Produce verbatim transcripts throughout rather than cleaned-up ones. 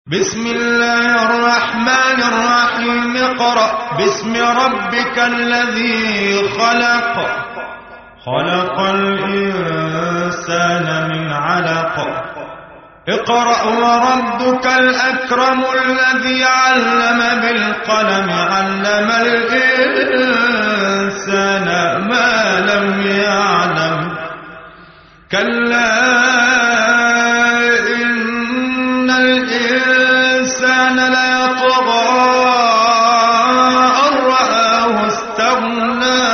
بسم الله الرحمن الرحيم اقرأ باسم ربك الذي خلق خلق الإنسان من علق اقرأ وربك الأكرم الذي علم بالقلم علم الإنسان ما لم يعلم كلا إن الإنسان ليطغى أن رآه استغنى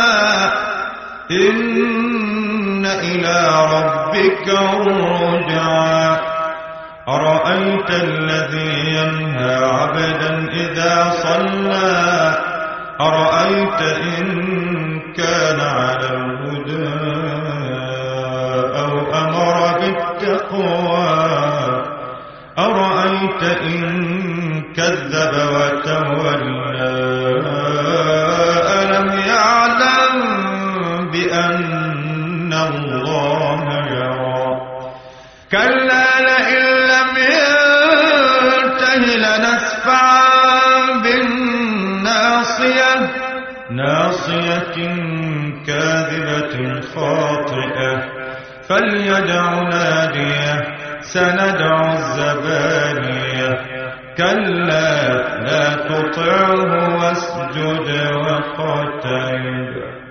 إن إلى ربك الرجعى أرأيت الذي ينهى عبدا إذا صلى أرأيت إن كان على الهدى أو أمر بالتقوى أرأيت إن كذب وتولى ألم يعلم بأن الله يرى كلا لئن لم ينته لنسفعا بالناصية ناصية كاذبة خاطئة فليدع ناديه سندع الزبانية كلا لا تطعه واسجد واقترب